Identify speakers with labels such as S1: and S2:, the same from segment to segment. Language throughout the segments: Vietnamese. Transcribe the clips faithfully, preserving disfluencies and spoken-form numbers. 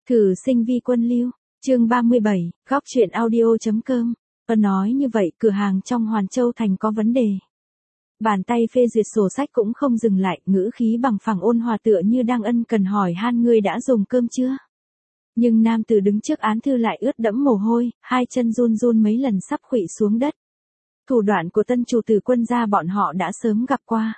S1: Thử sinh vi quân lưu, chương ba mươi bảy, góc chuyện audio.com. Ân nói như vậy cửa hàng trong Hoàn Châu Thành có vấn đề. Bàn tay phê duyệt sổ sách cũng không dừng lại, ngữ khí bằng phẳng ôn hòa tựa như đang ân cần hỏi han ngươi đã dùng cơm chưa. Nhưng nam tử đứng trước án thư lại ướt đẫm mồ hôi, hai chân run run mấy lần sắp khuỵu xuống đất. Thủ đoạn của tân chủ tử Quân gia bọn họ đã sớm gặp qua.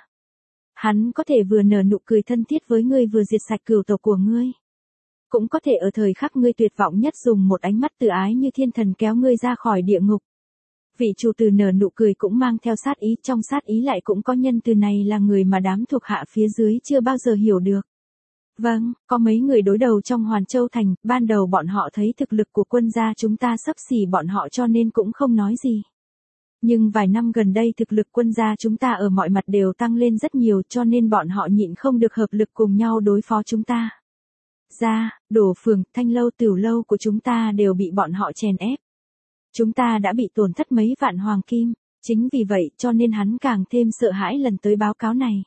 S1: Hắn có thể vừa nở nụ cười thân thiết với ngươi vừa diệt sạch cửu tộc của ngươi. Cũng có thể ở thời khắc ngươi tuyệt vọng nhất dùng một ánh mắt từ ái như thiên thần kéo ngươi ra khỏi địa ngục. Vị chủ tử nở nụ cười cũng mang theo sát ý, trong sát ý lại cũng có nhân từ này là người mà đám thuộc hạ phía dưới chưa bao giờ hiểu được. Vâng, có mấy người đối đầu trong Hoàn Châu Thành, ban đầu bọn họ thấy thực lực của Quân gia chúng ta xấp xỉ bọn họ cho nên cũng không nói gì. Nhưng vài năm gần đây thực lực Quân gia chúng ta ở mọi mặt đều tăng lên rất nhiều cho nên bọn họ nhịn không được hợp lực cùng nhau đối phó chúng ta. Gia, Đổ Phường, Thanh Lâu, Tiểu Lâu của chúng ta đều bị bọn họ chèn ép. Chúng ta đã bị tổn thất mấy vạn hoàng kim, chính vì vậy cho nên hắn càng thêm sợ hãi lần tới báo cáo này.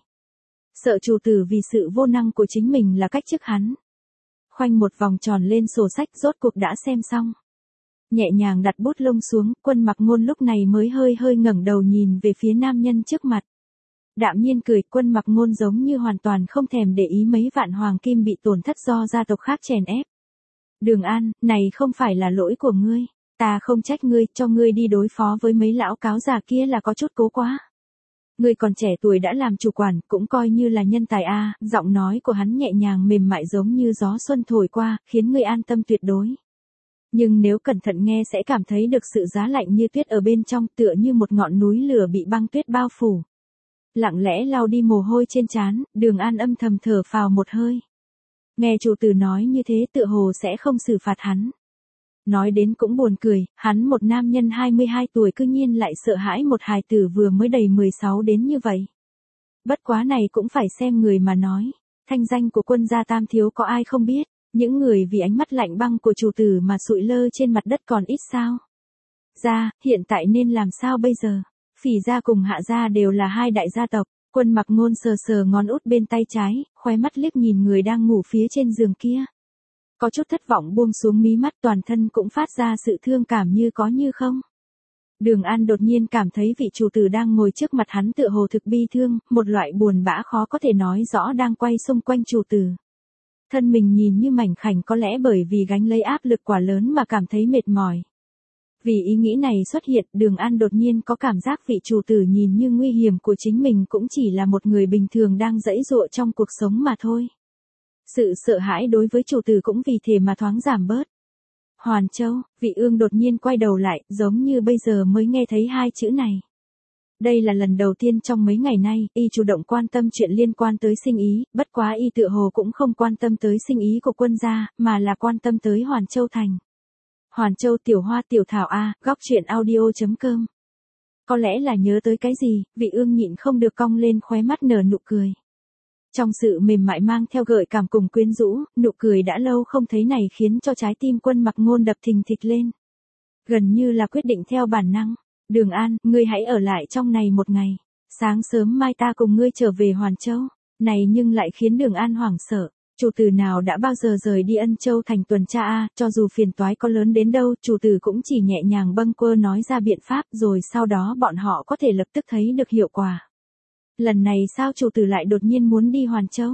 S1: Sợ chủ tử vì sự vô năng của chính mình là cách chức hắn. Khoanh một vòng tròn lên sổ sách rốt cuộc đã xem xong. Nhẹ nhàng đặt bút lông xuống, Quân Mặc Ngôn lúc này mới hơi hơi ngẩng đầu nhìn về phía nam nhân trước mặt. Đạm nhiên cười, Quân Mặc Ngôn giống như hoàn toàn không thèm để ý mấy vạn hoàng kim bị tổn thất do gia tộc khác chèn ép. Đường An, này không phải là lỗi của ngươi, ta không trách ngươi, cho ngươi đi đối phó với mấy lão cáo già kia là có chút cố quá. Ngươi còn trẻ tuổi đã làm chủ quản, cũng coi như là nhân tài a. Giọng nói của hắn nhẹ nhàng mềm mại giống như gió xuân thổi qua, khiến ngươi an tâm tuyệt đối. Nhưng nếu cẩn thận nghe sẽ cảm thấy được sự giá lạnh như tuyết ở bên trong, tựa như một ngọn núi lửa bị băng tuyết bao phủ. Lặng lẽ lau đi mồ hôi trên trán, Đường An âm thầm thở phào một hơi. Nghe chủ tử nói như thế tựa hồ sẽ không xử phạt hắn. Nói đến cũng buồn cười, hắn một nam nhân hai mươi hai tuổi cư nhiên lại sợ hãi một hài tử vừa mới đầy mười sáu đến như vậy. Bất quá này cũng phải xem người mà nói. Thanh danh của Quân gia Tam thiếu có ai không biết, những người vì ánh mắt lạnh băng của chủ tử mà sụi lơ trên mặt đất còn ít sao. Gia, hiện tại nên làm sao bây giờ? Phỉ gia cùng Hạ gia đều là hai đại gia tộc. Quân Mặc Ngôn sờ sờ ngón út bên tay trái, khóe mắt liếc nhìn người đang ngủ phía trên giường kia. Có chút thất vọng buông xuống mí mắt, toàn thân cũng phát ra sự thương cảm như có như không. Đường An đột nhiên cảm thấy vị chủ tử đang ngồi trước mặt hắn tựa hồ thực bi thương, một loại buồn bã khó có thể nói rõ đang quay xung quanh chủ tử. Thân mình nhìn như mảnh khảnh có lẽ bởi vì gánh lấy áp lực quá lớn mà cảm thấy mệt mỏi. Vì ý nghĩ này xuất hiện, Đường An đột nhiên có cảm giác vị chủ tử nhìn như nguy hiểm của chính mình cũng chỉ là một người bình thường đang giãy giụa trong cuộc sống mà thôi. Sự sợ hãi đối với chủ tử cũng vì thế mà thoáng giảm bớt. Hoàn Châu, Vị Ương đột nhiên quay đầu lại, giống như bây giờ mới nghe thấy hai chữ này. Đây là lần đầu tiên trong mấy ngày nay, y chủ động quan tâm chuyện liên quan tới sinh ý, bất quá y tựa hồ cũng không quan tâm tới sinh ý của Quân gia, mà là quan tâm tới Hoàn Châu Thành. Hoàn Châu tiểu hoa tiểu thảo a, góc chuyện audio.com. Có lẽ là nhớ tới cái gì, Vị Ương nhịn không được cong lên khóe mắt nở nụ cười. Trong sự mềm mại mang theo gợi cảm cùng quyến rũ, nụ cười đã lâu không thấy này khiến cho trái tim Quân Mặc Ngôn đập thình thịch lên. Gần như là quyết định theo bản năng. Đường An, ngươi hãy ở lại trong này một ngày. Sáng sớm mai ta cùng ngươi trở về Hoàn Châu. Này nhưng lại khiến Đường An hoảng sợ. Chủ tử nào đã bao giờ rời đi Ân Châu thành tuần tra a, cho dù phiền toái có lớn đến đâu, chủ tử cũng chỉ nhẹ nhàng bâng quơ nói ra biện pháp rồi sau đó bọn họ có thể lập tức thấy được hiệu quả. Lần này sao chủ tử lại đột nhiên muốn đi Hoàn Châu?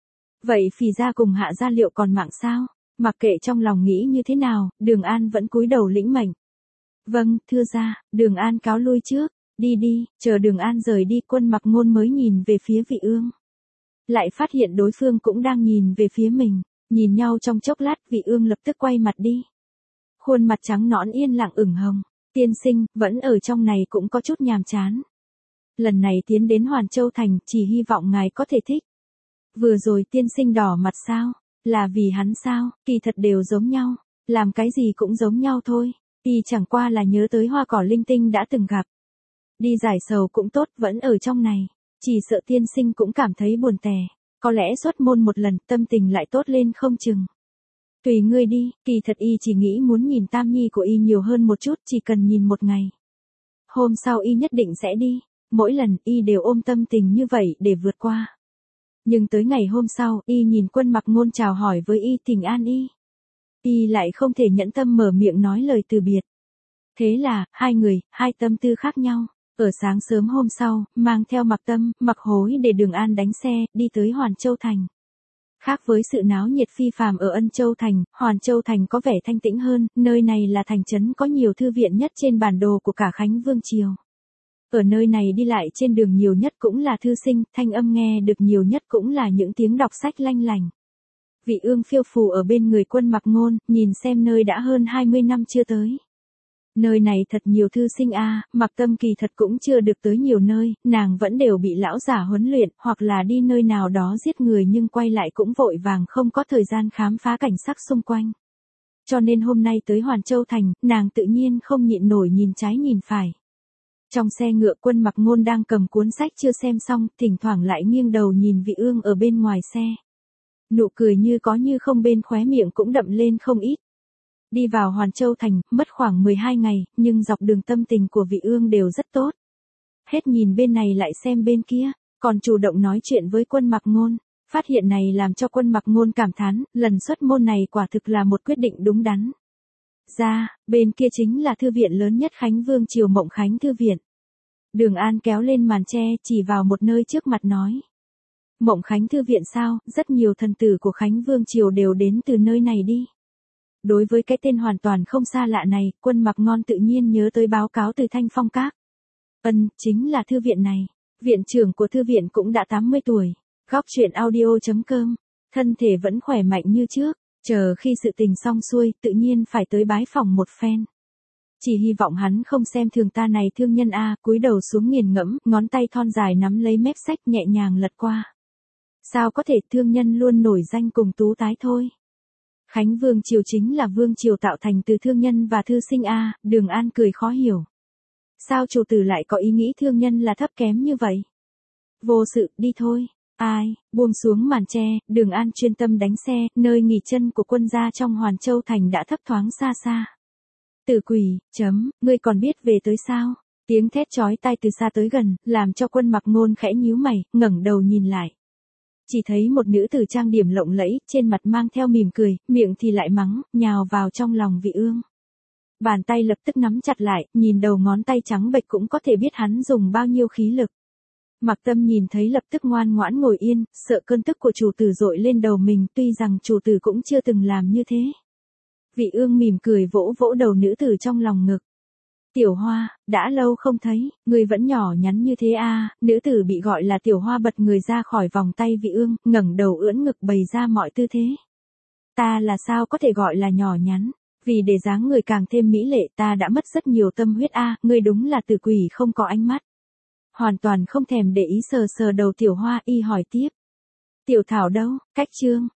S1: Vậy Phỉ gia cùng Hạ gia liệu còn mạng sao? Mặc kệ trong lòng nghĩ như thế nào, Đường An vẫn cúi đầu lĩnh mệnh. Vâng, thưa gia, Đường An cáo lui trước, đi đi, chờ Đường An rời đi Quân Mặc Ngôn mới nhìn về phía Vị Ương. Lại phát hiện đối phương cũng đang nhìn về phía mình, nhìn nhau trong chốc lát Vị Ương lập tức quay mặt đi. Khuôn mặt trắng nõn yên lặng ửng hồng, tiên sinh, vẫn ở trong này cũng có chút nhàm chán. Lần này tiến đến Hoàn Châu Thành chỉ hy vọng ngài có thể thích. Vừa rồi tiên sinh đỏ mặt sao? Là vì hắn sao? Kỳ thật đều giống nhau, làm cái gì cũng giống nhau thôi. Y chẳng qua là nhớ tới hoa cỏ linh tinh đã từng gặp. Đi giải sầu cũng tốt, vẫn ở trong này. Chỉ sợ tiên sinh cũng cảm thấy buồn tẻ. Có lẽ xuất môn một lần tâm tình lại tốt lên không chừng. Tùy ngươi đi, kỳ thật y chỉ nghĩ muốn nhìn Tam Nhi của y nhiều hơn một chút, chỉ cần nhìn một ngày. Hôm sau y nhất định sẽ đi. Mỗi lần y đều ôm tâm tình như vậy để vượt qua. Nhưng tới ngày hôm sau, y nhìn Quân Mặc Ngôn chào hỏi với y, thỉnh an y. Y lại không thể nhẫn tâm mở miệng nói lời từ biệt. Thế là, hai người, hai tâm tư khác nhau. Ở sáng sớm hôm sau, mang theo Mặc Tâm, Mặc Hối để Đường An đánh xe, đi tới Hoàn Châu Thành. Khác với sự náo nhiệt phi phàm ở Ân Châu Thành, Hoàn Châu Thành có vẻ thanh tĩnh hơn, nơi này là thành trấn có nhiều thư viện nhất trên bản đồ của cả Khánh Vương Triều. Ở nơi này đi lại trên đường nhiều nhất cũng là thư sinh, thanh âm nghe được nhiều nhất cũng là những tiếng đọc sách lanh lành. Vị Ương phiêu phù ở bên người Quân Mặc Ngôn, nhìn xem nơi đã hơn hai mươi năm chưa tới. Nơi này thật nhiều thư sinh a, à, Mặc Tâm kỳ thật cũng chưa được tới nhiều nơi, nàng vẫn đều bị lão giả huấn luyện, hoặc là đi nơi nào đó giết người nhưng quay lại cũng vội vàng không có thời gian khám phá cảnh sắc xung quanh. Cho nên hôm nay tới Hoàn Châu Thành, nàng tự nhiên không nhịn nổi nhìn trái nhìn phải. Trong xe ngựa Quân Mặc Ngôn đang cầm cuốn sách chưa xem xong, thỉnh thoảng lại nghiêng đầu nhìn Vị Ương ở bên ngoài xe. Nụ cười như có như không bên khóe miệng cũng đậm lên không ít. Đi vào Hoàn Châu Thành, mất khoảng mười hai ngày, nhưng dọc đường tâm tình của Vị Ương đều rất tốt. Hết nhìn bên này lại xem bên kia, còn chủ động nói chuyện với Quân Mặc Ngôn. Phát hiện này làm cho Quân Mặc Ngôn cảm thán, lần xuất môn này quả thực là một quyết định đúng đắn. Ra, bên kia chính là thư viện lớn nhất Khánh Vương Triều Mộng Khánh Thư Viện. Đường An kéo lên màn tre, chỉ vào một nơi trước mặt nói. Mộng Khánh Thư Viện sao, rất nhiều thần tử của Khánh Vương Triều đều đến từ nơi này đi. Đối với cái tên hoàn toàn không xa lạ này, Quân Mặc Ngon tự nhiên nhớ tới báo cáo từ Thanh Phong Các. Ân, chính là thư viện này. Viện trưởng của thư viện cũng đã tám mươi tuổi. Góc truyện audio chấm com. Thân thể vẫn khỏe mạnh như trước. Chờ khi sự tình xong xuôi, tự nhiên phải tới bái phòng một phen. Chỉ hy vọng hắn không xem thường ta này thương nhân a, cúi đầu xuống nghiền ngẫm, ngón tay thon dài nắm lấy mép sách nhẹ nhàng lật qua. Sao có thể thương nhân luôn nổi danh cùng tú tái thôi. Khánh Vương Triều chính là Vương Triều tạo thành từ thương nhân và thư sinh a, Đường An cười khó hiểu. Sao chủ tử lại có ý nghĩ thương nhân là thấp kém như vậy? Vô sự, đi thôi. Ai, buông xuống màn tre, Đường An chuyên tâm đánh xe, nơi nghỉ chân của quân gia trong Hoàn Châu Thành đã thấp thoáng xa xa. Tử quỷ, chấm, ngươi còn biết về tới sao? Tiếng thét chói tai từ xa tới gần, làm cho Quân Mặc Ngôn khẽ nhíu mày, ngẩng đầu nhìn lại. Chỉ thấy một nữ tử trang điểm lộng lẫy, trên mặt mang theo mỉm cười, miệng thì lại mắng, nhào vào trong lòng Vị Ương. Bàn tay lập tức nắm chặt lại, nhìn đầu ngón tay trắng bệch cũng có thể biết hắn dùng bao nhiêu khí lực. Mặc Tâm nhìn thấy lập tức ngoan ngoãn ngồi yên, sợ cơn tức của chủ tử dội lên đầu mình, tuy rằng chủ tử cũng chưa từng làm như thế. Vị Ương mỉm cười vỗ vỗ đầu nữ tử trong lòng ngực. Tiểu Hoa, đã lâu không thấy, người vẫn nhỏ nhắn như thế à, nữ tử bị gọi là Tiểu Hoa bật người ra khỏi vòng tay Vị Ương, ngẩng đầu ưỡn ngực bày ra mọi tư thế. Ta là sao có thể gọi là nhỏ nhắn, vì để dáng người càng thêm mỹ lệ ta đã mất rất nhiều tâm huyết a, à, ngươi đúng là tử quỷ không có ánh mắt. Hoàn toàn không thèm để ý sờ sờ đầu Tiểu Hoa y hỏi tiếp. Tiểu Thảo đâu, cách chương,